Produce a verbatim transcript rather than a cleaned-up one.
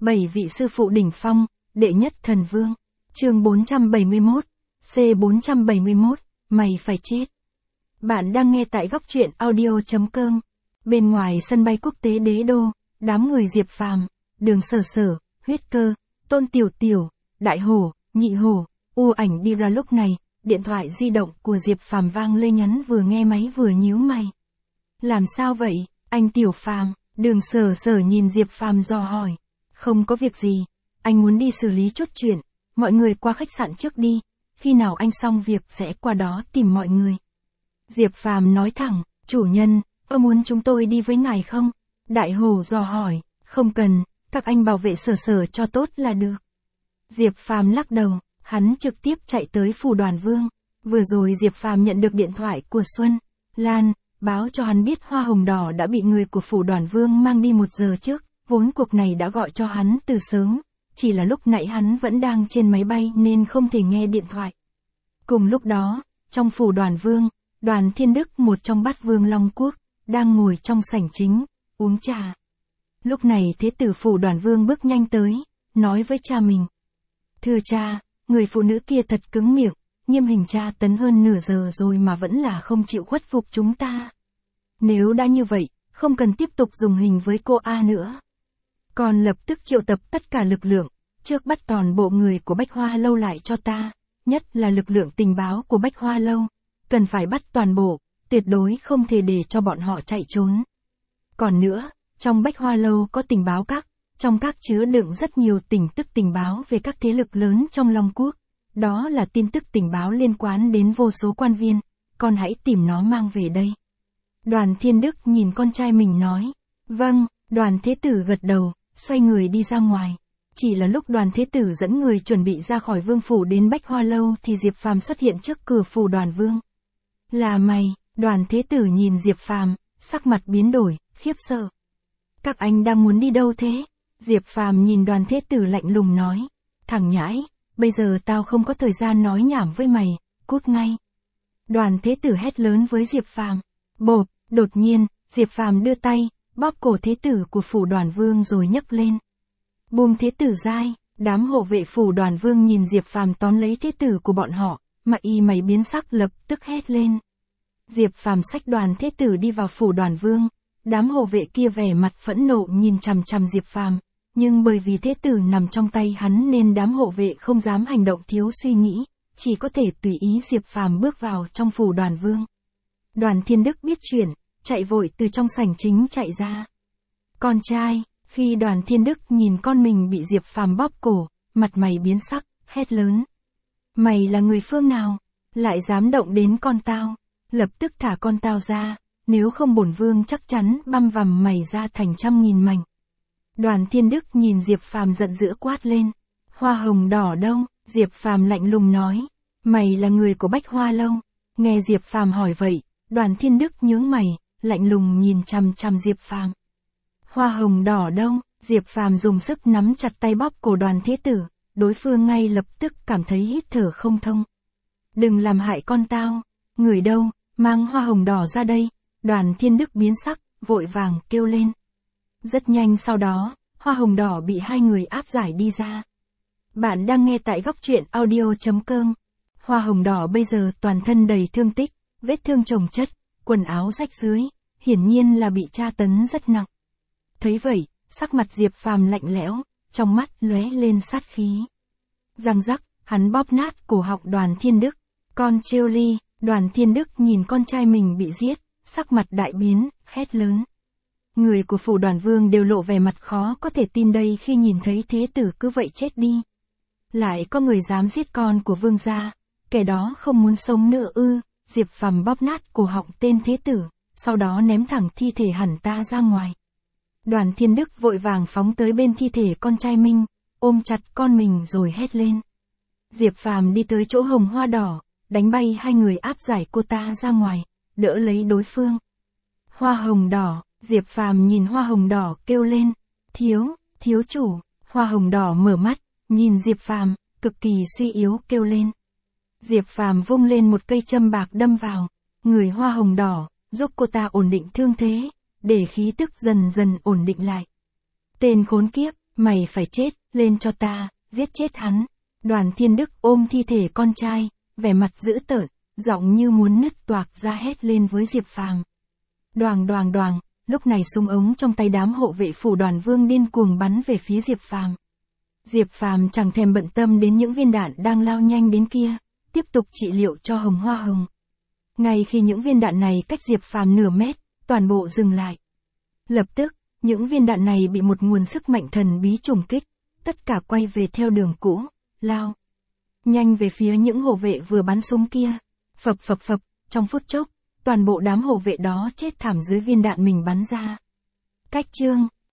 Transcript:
Bảy vị sư phụ đỉnh phong, đệ nhất thần vương. Chương bốn trăm bảy mươi mốt, C bốn trăm bảy mươi mốt, mày phải chết. Bạn đang nghe tại góc truyện audio chấm com. Bên ngoài sân bay quốc tế Đế Đô, đám người Diệp Phàm, Đường Sở Sở, Huyết Cơ, Tôn Tiểu Tiểu, Đại Hổ, Nhị Hổ, U Ảnh đi ra. Lúc này, điện thoại di động của Diệp Phàm vang lên, nhắn vừa nghe máy vừa nhíu mày. Làm sao vậy, anh Tiểu Phàm? Đường Sở Sở nhìn Diệp Phàm dò hỏi. Không có việc gì, anh muốn đi xử lý chút chuyện, mọi người qua khách sạn trước đi, khi nào anh xong việc sẽ qua đó tìm mọi người. Diệp Phàm nói thẳng, chủ nhân, có muốn chúng tôi đi với ngài không? Đại Hổ dò hỏi, không cần, các anh bảo vệ Sở Sở cho tốt là được. Diệp Phàm lắc đầu, hắn trực tiếp chạy tới phủ Đoàn Vương. Vừa rồi Diệp Phàm nhận được điện thoại của Xuân Lan, báo cho hắn biết hoa hồng đỏ đã bị người của phủ Đoàn Vương mang đi một giờ trước. Vốn cuộc này đã gọi cho hắn từ sớm, chỉ là lúc nãy hắn vẫn đang trên máy bay nên không thể nghe điện thoại. Cùng lúc đó, trong phủ Đoàn Vương, Đoàn Thiên Đức, một trong bát vương Long Quốc, đang ngồi trong sảnh chính, uống trà. Lúc này thế tử phủ Đoàn Vương bước nhanh tới, nói với cha mình. Thưa cha, người phụ nữ kia thật cứng miệng, nghiêm hình tra tấn hơn nửa giờ rồi mà vẫn là không chịu khuất phục chúng ta. Nếu đã như vậy, không cần tiếp tục dùng hình với cô A nữa. Còn lập tức triệu tập tất cả lực lượng, trước bắt toàn bộ người của Bách Hoa Lâu lại cho ta, nhất là lực lượng tình báo của Bách Hoa Lâu, cần phải bắt toàn bộ, tuyệt đối không thể để cho bọn họ chạy trốn. Còn nữa, trong Bách Hoa Lâu có tình báo các, trong các chứa đựng rất nhiều tin tức tình báo về các thế lực lớn trong Long Quốc, đó là tin tức tình báo liên quan đến vô số quan viên, con hãy tìm nó mang về đây. Đoàn Thiên Đức nhìn con trai mình nói, vâng. Đoàn Thế Tử gật đầu, xoay người đi ra ngoài. Chỉ là lúc Đoàn Thế Tử dẫn người chuẩn bị ra khỏi vương phủ đến Bách Hoa Lâu thì Diệp Phàm xuất hiện trước cửa phủ Đoàn Vương. Là mày? Đoàn Thế Tử nhìn Diệp Phàm, sắc mặt biến đổi, khiếp sợ. Các anh đang muốn đi đâu thế? Diệp Phàm nhìn Đoàn Thế Tử lạnh lùng nói. Thằng nhãi, bây giờ tao không có thời gian nói nhảm với mày, cút ngay. Đoàn Thế Tử hét lớn với Diệp Phàm. Bộp, đột nhiên, Diệp Phàm đưa tay, bóp cổ thế tử của phủ Đoàn Vương rồi nhấc lên. Buông thế tử dai, đám hộ vệ phủ Đoàn Vương nhìn Diệp Phàm tóm lấy thế tử của bọn họ, mà y mày biến sắc lập tức hét lên. Diệp Phàm xách Đoàn Thế Tử đi vào phủ Đoàn Vương, đám hộ vệ kia vẻ mặt phẫn nộ nhìn chằm chằm Diệp Phàm, nhưng bởi vì thế tử nằm trong tay hắn nên đám hộ vệ không dám hành động thiếu suy nghĩ, chỉ có thể tùy ý Diệp Phàm bước vào trong phủ Đoàn Vương. Đoàn Thiên Đức biết chuyện, chạy vội từ trong sảnh chính chạy ra. Con trai, khi Đoàn Thiên Đức nhìn con mình bị Diệp Phàm bóp cổ, mặt mày biến sắc, hét lớn. Mày là người phương nào? Lại dám động đến con tao? Lập tức thả con tao ra, nếu không bổn vương chắc chắn băm vằm mày ra thành trăm nghìn mảnh. Đoàn Thiên Đức nhìn Diệp Phàm giận dữ quát lên. Hoa hồng đỏ đâu? Diệp Phàm lạnh lùng nói. Mày là người của Bách Hoa Lâu. Nghe Diệp Phàm hỏi vậy, Đoàn Thiên Đức nhướng mày, lạnh lùng nhìn chằm chằm Diệp Phàm. Hoa hồng đỏ đâu? Diệp Phàm dùng sức nắm chặt tay bóp cổ Đoàn Thế Tử, đối phương ngay lập tức cảm thấy hít thở không thông. Đừng làm hại con tao, người đâu, mang hoa hồng đỏ ra đây. Đoàn Thiên Đức biến sắc, vội vàng kêu lên. Rất nhanh sau đó, hoa hồng đỏ bị hai người áp giải đi ra. Bạn đang nghe tại góc truyện audio chấm com. Hoa hồng đỏ bây giờ toàn thân đầy thương tích, vết thương chồng chất, quần áo rách rưới, hiển nhiên là bị tra tấn rất nặng. Thấy vậy, sắc mặt Diệp Phàm lạnh lẽo, trong mắt lóe lên sát khí. Răng rắc, hắn bóp nát cổ họng Đoàn Thiên Đức. Con trêu ly, Đoàn Thiên Đức nhìn con trai mình bị giết, sắc mặt đại biến, hét lớn. Người của phủ Đoàn Vương đều lộ vẻ mặt khó có thể tin đây khi nhìn thấy thế tử cứ vậy chết đi. Lại có người dám giết con của vương gia, kẻ đó không muốn sống nữa ư? Diệp Phàm bóp nát cổ họng tên thế tử, sau đó ném thẳng thi thể hẳn ta ra ngoài. Đoàn Thiên Đức vội vàng phóng tới bên thi thể con trai mình, ôm chặt con mình rồi hét lên. Diệp Phàm đi tới chỗ hồng hoa đỏ, đánh bay hai người áp giải cô ta ra ngoài, đỡ lấy đối phương. Hoa hồng đỏ, Diệp Phàm nhìn hoa hồng đỏ kêu lên. Thiếu, thiếu chủ. Hoa hồng đỏ mở mắt, nhìn Diệp Phàm, cực kỳ suy yếu kêu lên. Diệp Phàm vung lên một cây châm bạc đâm vào người hoa hồng đỏ, giúp cô ta ổn định thương thế, để khí tức dần dần ổn định lại. Tên khốn kiếp, Mày phải chết, lên cho ta, giết chết hắn. Đoàn Thiên Đức ôm thi thể con trai, vẻ mặt dữ tợn, giọng như muốn nứt toạc ra hét lên với Diệp Phàm. Đoàng đoàng đoàng, lúc này súng ống trong tay đám hộ vệ phủ Đoàn Vương điên cuồng bắn về phía Diệp Phàm. Diệp Phàm chẳng thèm bận tâm đến những viên đạn đang lao nhanh đến kia, tiếp tục trị liệu cho Hồng Hoa Hồng. Ngay khi những viên đạn này cách Diệp Phàm nửa mét, toàn bộ dừng lại. Lập tức, những viên đạn này bị một nguồn sức mạnh thần bí trùng kích, tất cả quay về theo đường cũ, lao nhanh về phía những hộ vệ vừa bắn súng kia. Phập phập phập, trong phút chốc, toàn bộ đám hộ vệ đó chết thảm dưới viên đạn mình bắn ra. Cách chương